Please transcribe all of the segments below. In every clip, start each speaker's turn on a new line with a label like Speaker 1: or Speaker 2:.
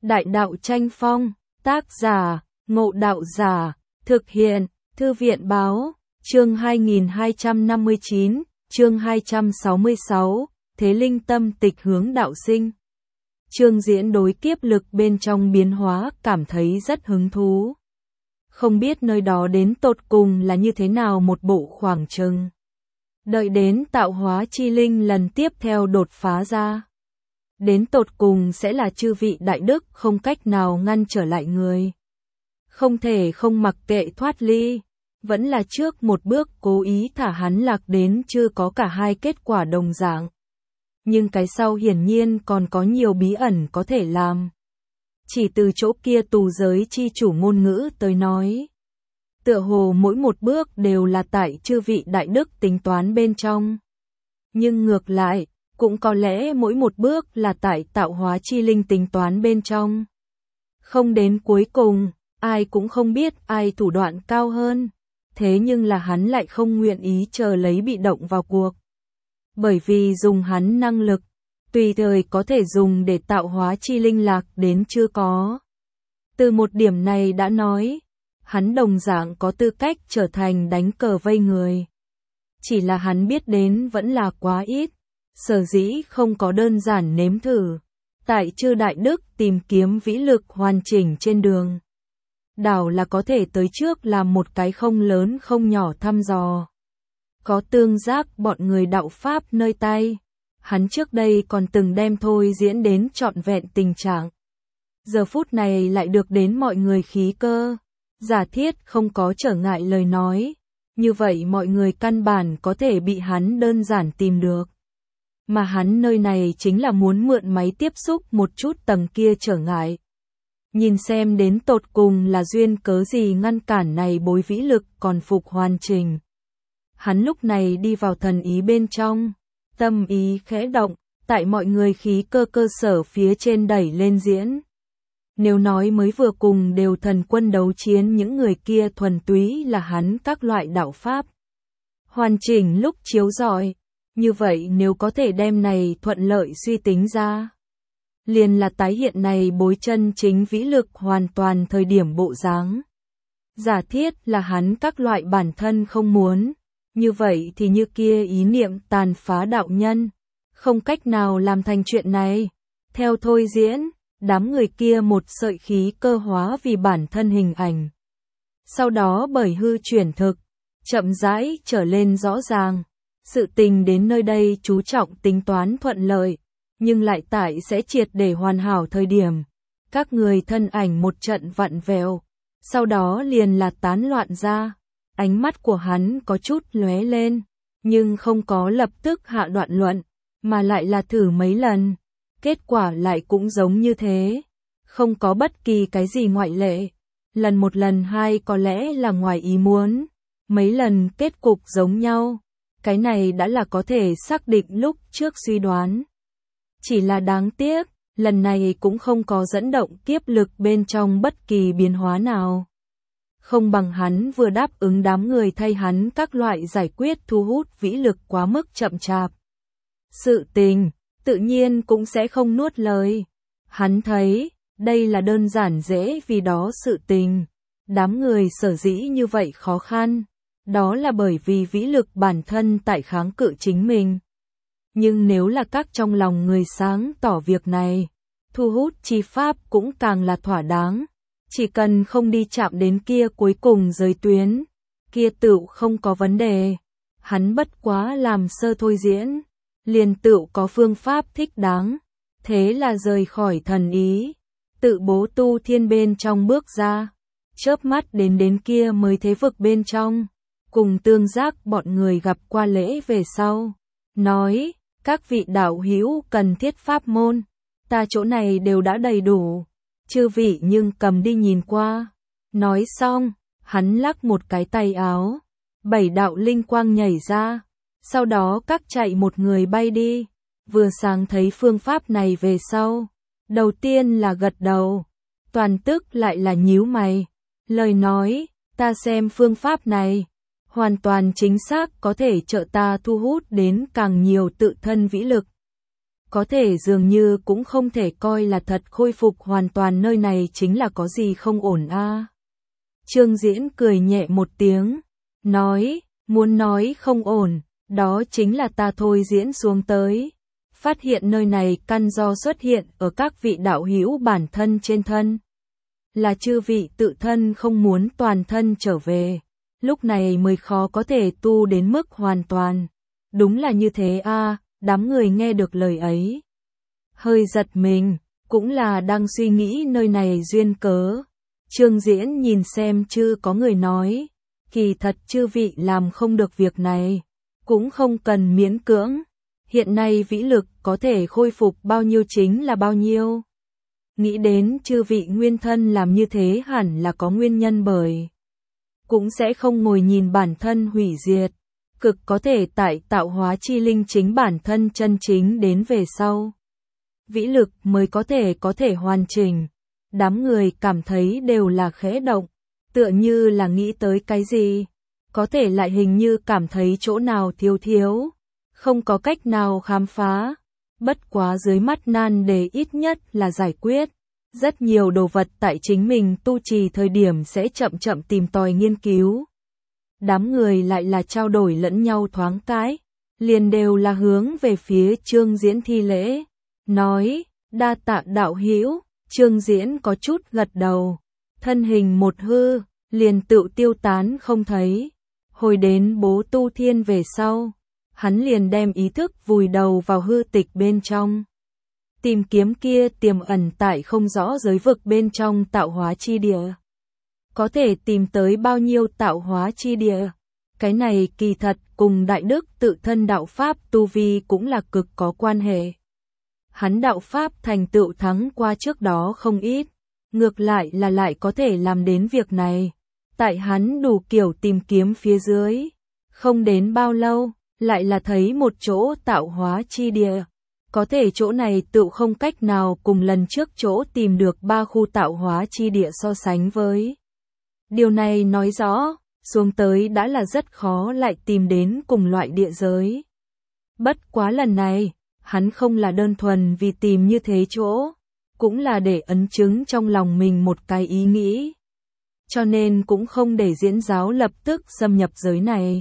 Speaker 1: Đại đạo tranh phong, tác giả, Ngộ Đạo Giả, thực hiện, Thư viện báo, chương 2259, chương 266, Thế Linh Tâm Tịch Hướng Đạo Sinh. Chương diễn đối kiếp lực bên trong biến hóa cảm thấy rất hứng thú. Không biết nơi đó đến tột cùng là như thế nào một bộ khoảng chừng. Đợi đến tạo hóa chi linh lần tiếp theo đột phá ra. Đến tột cùng sẽ là chư vị đại đức không cách nào ngăn trở lại người. Không thể không mặc kệ thoát ly. Vẫn là trước một bước cố ý thả hắn lạc đến chưa có cả hai kết quả đồng dạng. Nhưng cái sau hiển nhiên còn có nhiều bí ẩn có thể làm. Chỉ từ chỗ kia tù giới chi chủ ngôn ngữ tới nói. Tựa hồ mỗi một bước đều là tại chư vị đại đức tính toán bên trong. Nhưng ngược lại, cũng có lẽ mỗi một bước là tại tạo hóa chi linh tính toán bên trong. Không đến cuối cùng, ai cũng không biết ai thủ đoạn cao hơn. Thế nhưng là hắn lại không nguyện ý chờ lấy bị động vào cuộc. Bởi vì dùng hắn năng lực, tùy thời có thể dùng để tạo hóa chi linh lạc đến chưa có. Từ một điểm này đã nói, hắn đồng dạng có tư cách trở thành đánh cờ vây người. Chỉ là hắn biết đến vẫn là quá ít, sở dĩ không có đơn giản nếm thử. Tại chư đại đức tìm kiếm vĩ lực hoàn chỉnh trên đường. Đảo là có thể tới trước làm một cái không lớn không nhỏ thăm dò. Có tương giác bọn người đạo Pháp nơi tay. Hắn trước đây còn từng đem thôi diễn đến trọn vẹn tình trạng. Giờ phút này lại được đến mọi người khí cơ. Giả thiết không có trở ngại lời nói. Như vậy mọi người căn bản có thể bị hắn đơn giản tìm được. Mà hắn nơi này chính là muốn mượn máy tiếp xúc một chút tầng kia trở ngại. Nhìn xem đến tột cùng là duyên cớ gì ngăn cản này bối vĩ lực còn phục hoàn chỉnh. Hắn lúc này đi vào thần ý bên trong, tâm ý khẽ động, tại mọi người khí cơ sở phía trên đẩy lên diễn. Nếu nói mới vừa cùng đều thần quân đấu chiến những người kia thuần túy là hắn các loại đạo pháp. Hoàn chỉnh lúc chiếu rọi, như vậy nếu có thể đem này thuận lợi suy tính ra. Liền là tái hiện này bối chân chính vĩ lực hoàn toàn thời điểm bộ dáng. Giả thiết là hắn các loại bản thân không muốn, như vậy thì như kia ý niệm tàn phá đạo nhân, không cách nào làm thành chuyện này. Theo thôi diễn, đám người kia một sợi khí cơ hóa vì bản thân hình ảnh. Sau đó bởi hư chuyển thực, chậm rãi trở lên rõ ràng. Sự tình đến nơi đây chú trọng tính toán thuận lợi. Nhưng lại tại sẽ triệt để hoàn hảo thời điểm. Các người thân ảnh một trận vặn vẹo. Sau đó liền là tán loạn ra. Ánh mắt của hắn có chút lóe lên. Nhưng không có lập tức hạ đoạn luận. Mà lại là thử mấy lần. Kết quả lại cũng giống như thế. Không có bất kỳ cái gì ngoại lệ. Lần một lần hai có lẽ là ngoài ý muốn. Mấy lần kết cục giống nhau. Cái này đã là có thể xác định lúc trước suy đoán. Chỉ là đáng tiếc, lần này cũng không có dẫn động kiếp lực bên trong bất kỳ biến hóa nào. Không bằng hắn vừa đáp ứng đám người thay hắn các loại giải quyết thu hút vĩ lực quá mức chậm chạp. Sự tình, tự nhiên cũng sẽ không nuốt lời. Hắn thấy, đây là đơn giản dễ vì đó sự tình. Đám người sở dĩ như vậy khó khăn. Đó là bởi vì vĩ lực bản thân tại kháng cự chính mình. Nhưng nếu là các trong lòng người sáng tỏ việc này, thu hút chi pháp cũng càng là thỏa đáng. Chỉ cần không đi chạm đến kia cuối cùng giới tuyến, kia tựu không có vấn đề. Hắn bất quá làm sơ thôi diễn, liền tựu có phương pháp thích đáng. Thế là rời khỏi thần ý, tự bố tu thiên bên trong bước ra. Chớp mắt đến kia mới thế vực bên trong. Cùng tương giác bọn người gặp qua lễ về sau. Nói, các vị đạo hữu cần thiết pháp môn. Ta chỗ này đều đã đầy đủ. Chư vị nhưng cầm đi nhìn qua. Nói xong, hắn lắc một cái tay áo. 7 đạo linh quang nhảy ra. Sau đó các chạy một người bay đi. Vừa sáng thấy phương pháp này về sau. Đầu tiên là gật đầu. Toàn tức lại là nhíu mày. Lời nói, ta xem phương pháp này. Hoàn toàn chính xác có thể trợ ta thu hút đến càng nhiều tự thân vĩ lực. có thể dường như cũng không thể coi là thật khôi phục hoàn toàn, nơi này chính là có gì không ổn a. Trương Diễn cười nhẹ một tiếng, nói, muốn nói không ổn, đó chính là ta thôi diễn xuống tới. Phát hiện nơi này căn do xuất hiện ở các vị đạo hữu bản thân trên thân. Là chư vị tự thân không muốn toàn thân trở về, lúc này mới khó có thể tu đến mức hoàn toàn. Đúng là như thế a. Đám người nghe được lời ấy hơi giật mình, cũng là đang suy nghĩ nơi này duyên cớ. Trương Diễn nhìn xem chứ có người nói, kỳ thật chư vị làm không được việc này, cũng không cần miễn cưỡng, hiện nay vĩ lực có thể khôi phục bao nhiêu chính là bao nhiêu. Nghĩ đến chư vị nguyên thân làm như thế hẳn là có nguyên nhân, bởi cũng sẽ không ngồi nhìn bản thân hủy diệt, cực có thể tại tạo hóa chi linh chính bản thân chân chính đến về sau. Vĩ lực mới có thể hoàn chỉnh. Đám người cảm thấy đều là khẽ động, tựa như là nghĩ tới cái gì, có thể lại hình như cảm thấy chỗ nào thiếu, không có cách nào khám phá. Bất quá dưới mắt nan đề ít nhất là giải quyết. Rất nhiều đồ vật tại chính mình tu trì thời điểm sẽ chậm chậm tìm tòi nghiên cứu. Đám người lại là trao đổi lẫn nhau thoáng cái, liền đều là hướng về phía Trương Diễn thi lễ, nói, đa tạ đạo hữu. Trương Diễn có chút gật đầu, thân hình một hư, liền tự tiêu tán không thấy. Hồi đến Bố Tu Thiên về sau, hắn liền đem ý thức vùi đầu vào hư tịch bên trong. Tìm kiếm kia tiềm ẩn tại không rõ giới vực bên trong tạo hóa chi địa. Có thể tìm tới bao nhiêu tạo hóa chi địa? Cái này kỳ thật cùng đại đức tự thân đạo pháp tu vi cũng là cực có quan hệ. Hắn đạo pháp thành tựu thắng qua trước đó không ít, ngược lại là lại có thể làm đến việc này. Tại hắn đủ kiểu tìm kiếm phía dưới, không đến bao lâu, lại là thấy một chỗ tạo hóa chi địa. Có thể chỗ này tựu không cách nào cùng lần trước chỗ tìm được 3 khu tạo hóa chi địa so sánh với. Điều này nói rõ, xuống tới đã là rất khó lại tìm đến cùng loại địa giới. Bất quá lần này, hắn không là đơn thuần vì tìm như thế chỗ, cũng là để ấn chứng trong lòng mình một cái ý nghĩ. Cho nên cũng không để diễn giáo lập tức xâm nhập giới này,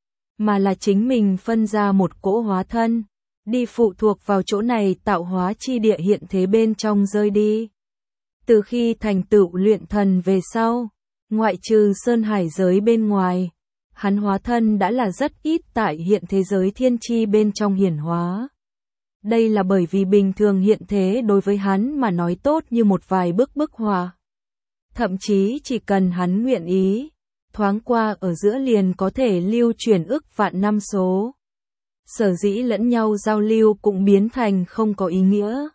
Speaker 1: mà là chính mình phân ra một cỗ hóa thân, đi phụ thuộc vào chỗ này tạo hóa chi địa hiện thế bên trong rơi đi. Từ khi thành tựu luyện thần về sau, ngoại trừ sơn hải giới bên ngoài, hắn hóa thân đã là rất ít tại hiện thế giới thiên chi bên trong hiển hóa. Đây là bởi vì bình thường hiện thế đối với hắn mà nói tốt như một vài bức họa. Thậm chí chỉ cần hắn nguyện ý, thoáng qua ở giữa liền có thể lưu chuyển ức vạn năm số. Sở dĩ lẫn nhau giao lưu cũng biến thành không có ý nghĩa.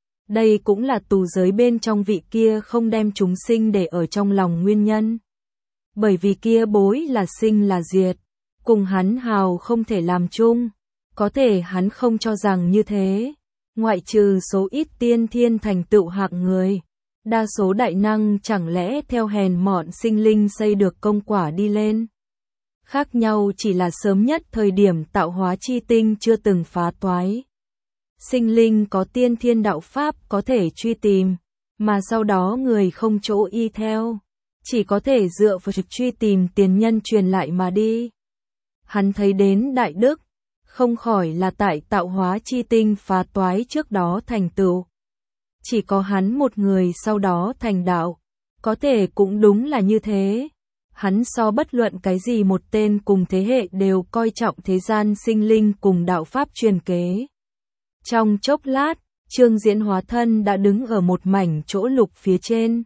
Speaker 1: Đây cũng là tù giới bên trong vị kia không đem chúng sinh để ở trong lòng nguyên nhân. Bởi vì kia bối là sinh là diệt, cùng hắn hào không thể làm chung. Có thể hắn không cho rằng như thế, ngoại trừ số ít tiên thiên thành tựu hạng người, đa số đại năng chẳng lẽ theo hèn mọn sinh linh xây được công quả đi lên. Khác nhau chỉ là sớm nhất thời điểm tạo hóa chi tinh chưa từng phá toái. Sinh linh có tiên thiên đạo pháp có thể truy tìm, mà sau đó người không chỗ y theo, chỉ có thể dựa vào truy tìm tiền nhân truyền lại mà đi. Hắn thấy đến đại đức, không khỏi là tại tạo hóa chi tinh phá toái trước đó thành tựu. Chỉ có hắn một người sau đó thành đạo, có thể cũng đúng là như thế. Hắn so bất luận cái gì một tên cùng thế hệ đều coi trọng thế gian sinh linh cùng đạo pháp truyền kế. Trong chốc lát, Trương Diễn hóa thân đã đứng ở một mảnh chỗ lục phía trên.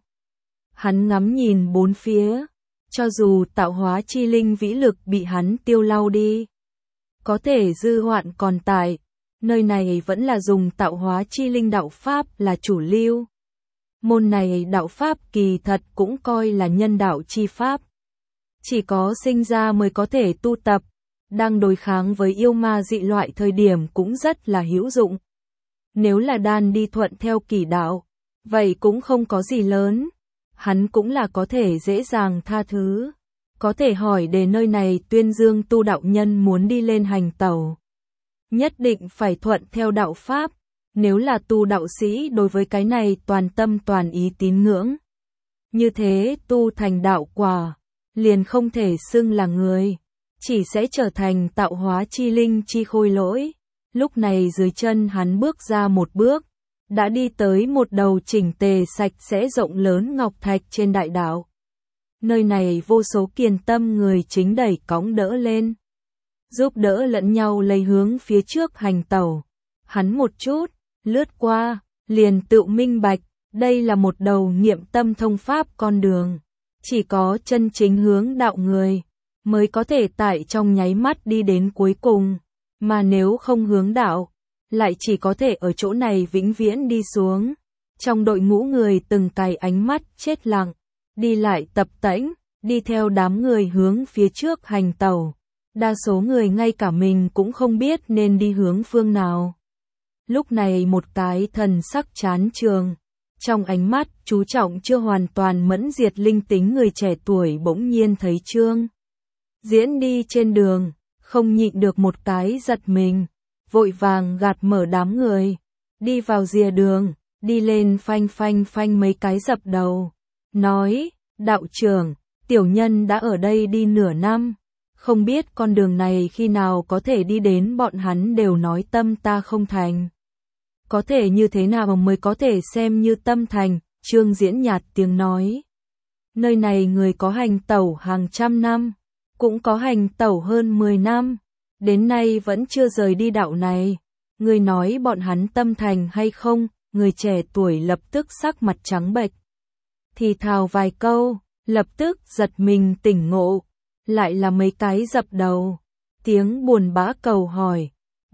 Speaker 1: Hắn ngắm nhìn bốn phía, cho dù tạo hóa chi linh vĩ lực bị hắn tiêu lau đi, có thể dư hoạn còn tại, nơi này vẫn là dùng tạo hóa chi linh đạo pháp là chủ lưu. Môn này đạo pháp kỳ thật cũng coi là nhân đạo chi pháp. Chỉ có sinh ra mới có thể tu tập, đang đối kháng với yêu ma dị loại thời điểm cũng rất là hữu dụng. Nếu là đan đi thuận theo kỷ đạo, vậy cũng không có gì lớn, hắn cũng là có thể dễ dàng tha thứ. Có thể hỏi để nơi này tuyên dương tu đạo nhân muốn đi lên hành tẩu, nhất định phải thuận theo đạo pháp, Nếu là tu đạo sĩ đối với cái này toàn tâm toàn ý tín ngưỡng. Như thế tu thành đạo quả, liền không thể xưng là người, chỉ sẽ trở thành tạo hóa chi linh chi khôi lỗi. Lúc này dưới chân hắn bước ra một bước, đã đi tới một đầu chỉnh tề sạch sẽ rộng lớn ngọc thạch trên đại đạo. Nơi này vô số kiền tâm người chính đẩy cõng đỡ lên, giúp đỡ lẫn nhau lấy hướng phía trước hành tẩu. Hắn một chút, lướt qua, liền tự minh bạch, đây là một đầu nghiệm tâm thông pháp con đường. Chỉ có chân chính hướng đạo người, mới có thể tại trong nháy mắt đi đến cuối cùng, mà nếu không hướng đạo, lại chỉ có thể ở chỗ này vĩnh viễn đi xuống. Trong đội ngũ người từng cài ánh mắt chết lặng, đi lại tập tễnh, đi theo đám người hướng phía trước hành tẩu. Đa số người ngay cả mình cũng không biết nên đi hướng phương nào. Lúc này một cái thần sắc chán trường, trong ánh mắt chú trọng chưa hoàn toàn mẫn diệt linh tính người trẻ tuổi bỗng nhiên thấy Trương Diễn đi trên đường, không nhịn được một cái giật mình, vội vàng gạt mở đám người, đi vào rìa đường, đi lên phanh phanh phanh mấy cái dập đầu, nói, đạo trưởng, tiểu nhân đã ở đây đi nửa năm, không biết con đường này khi nào có thể đi đến. Bọn hắn đều nói tâm ta không thành. Có thể như thế nào mới có thể xem như tâm thành? Trương Diễn nhạt tiếng nói. Nơi này người có hành tẩu hàng trăm năm, cũng có hành tẩu hơn 10 năm, đến nay vẫn chưa rời đi đạo này. Người nói bọn hắn tâm thành hay không? Người trẻ tuổi lập tức sắc mặt trắng bệch, thì thào vài câu, lập tức giật mình tỉnh ngộ, lại là mấy cái dập đầu, tiếng buồn bã cầu hỏi,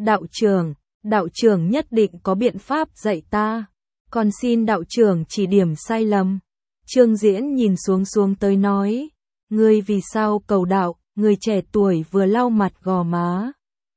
Speaker 1: đạo trưởng nhất định có biện pháp dạy ta, còn xin đạo trưởng chỉ điểm sai lầm. Trương Diễn nhìn xuống tới nói, ngươi vì sao cầu đạo? Người trẻ tuổi vừa lau mặt gò má,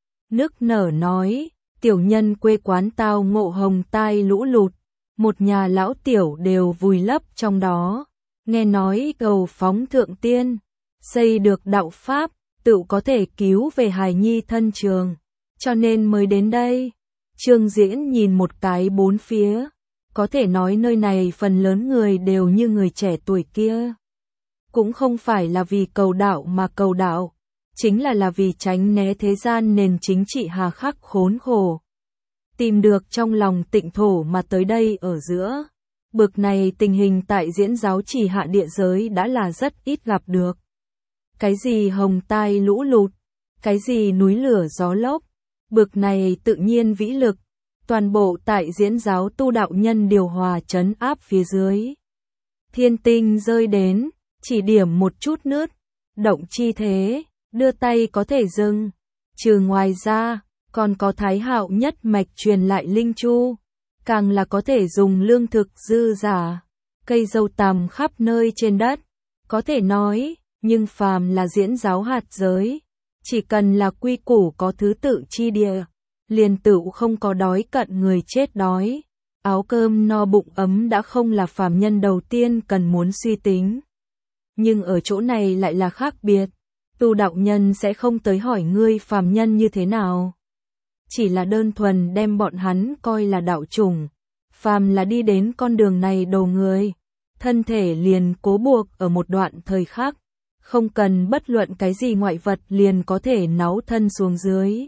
Speaker 1: nức nở nói, tiểu nhân quê quán tao ngộ hồng tai lũ lụt, một nhà lão tiểu đều vùi lấp trong đó, nghe nói cầu phóng thượng tiên, xây được đạo pháp, tự có thể cứu về hài nhi thân trường, cho nên mới đến đây. Trương Diễn nhìn một cái bốn phía, có thể nói nơi này phần lớn người đều như người trẻ tuổi kia. Cũng không phải là vì cầu đạo mà cầu đạo, chính là vì tránh né thế gian nền chính trị hà khắc khốn khổ. Tìm được trong lòng tịnh thổ mà tới đây ở giữa. Bực này tình hình tại Diễn giáo Trì Hạ địa giới đã là rất ít gặp được. Cái gì hồng tai lũ lụt, cái gì núi lửa gió lốc, bực này tự nhiên vĩ lực, toàn bộ tại Diễn giáo tu đạo nhân điều hòa trấn áp phía dưới. Thiên tinh rơi đến, chỉ điểm một chút nứt, động chi thế, đưa tay có thể dừng. Trừ ngoài ra, còn có Thái Hạo nhất mạch truyền lại linh chu, càng là có thể dùng lương thực dư giả, cây dâu tằm khắp nơi trên đất. Có thể nói, nhưng phàm là Diễn giáo hạt giới, chỉ cần là quy củ có thứ tự chi địa, liền tự không có đói cận người chết đói. Áo cơm no bụng ấm đã không là phàm nhân đầu tiên cần muốn suy tính. Nhưng ở chỗ này lại là khác biệt, tu đạo nhân sẽ không tới hỏi ngươi phàm nhân như thế nào. Chỉ là đơn thuần đem bọn hắn coi là đạo chủng, phàm là đi đến con đường này đầu người, thân thể liền cố buộc ở một đoạn thời khắc, không cần bất luận cái gì ngoại vật liền có thể náu thân xuống dưới.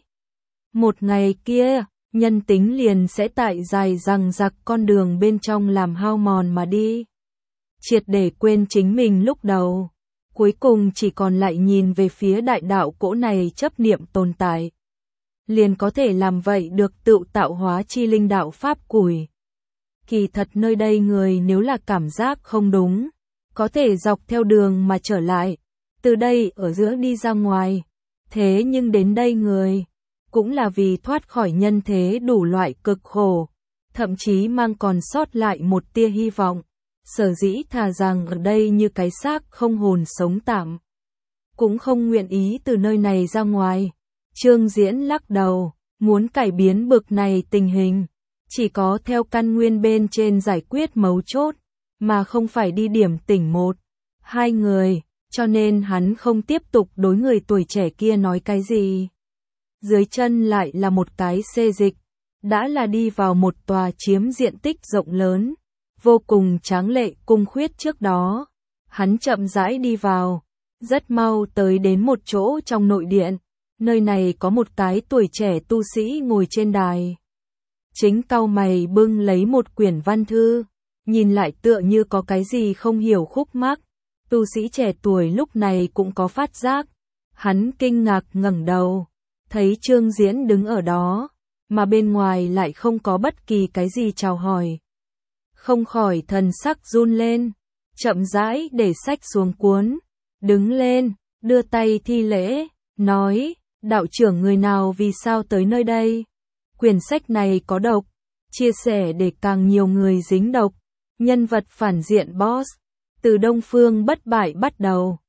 Speaker 1: Một ngày kia, nhân tính liền sẽ tại dài dằng dặc con đường bên trong làm hao mòn mà đi. Triệt để quên chính mình lúc đầu, cuối cùng chỉ còn lại nhìn về phía đại đạo cỗ này chấp niệm tồn tại. Liền có thể làm vậy được tự tạo hóa chi linh đạo pháp củi. Kỳ thật nơi đây người nếu là cảm giác không đúng, có thể dọc theo đường mà trở lại, từ đây ở giữa đi ra ngoài. Thế nhưng đến đây người, cũng là vì thoát khỏi nhân thế đủ loại cực khổ, thậm chí mang còn sót lại một tia hy vọng. Sở dĩ thà rằng ở đây như cái xác không hồn sống tạm, cũng không nguyện ý từ nơi này ra ngoài. Trương Diễn lắc đầu, muốn cải biến bực này tình hình, chỉ có theo căn nguyên bên trên giải quyết mấu chốt, mà không phải đi điểm tỉnh một, hai người, cho nên hắn không tiếp tục đối người tuổi trẻ kia nói cái gì. Dưới chân lại là một cái xê dịch, đã là đi vào một tòa chiếm diện tích rộng lớn, vô cùng tráng lệ cung khuyết trước đó. Hắn chậm rãi đi vào, rất mau tới đến một chỗ trong nội điện, nơi này có một cái tuổi trẻ tu sĩ ngồi trên đài. Chính cau mày bưng lấy một quyển văn thư, nhìn lại tựa như có cái gì không hiểu khúc mắc. Tu sĩ trẻ tuổi lúc này cũng có phát giác, hắn kinh ngạc ngẩng đầu, thấy Trương Diễn đứng ở đó, mà bên ngoài lại không có bất kỳ cái gì chào hỏi. Không khỏi thần sắc run lên, chậm rãi để sách xuống cuốn, đứng lên, đưa tay thi lễ, nói, đạo trưởng người nào vì sao tới nơi đây? Quyển sách này có độc, chia sẻ để càng nhiều người dính độc, nhân vật phản diện boss, từ Đông Phương bất bại bắt đầu,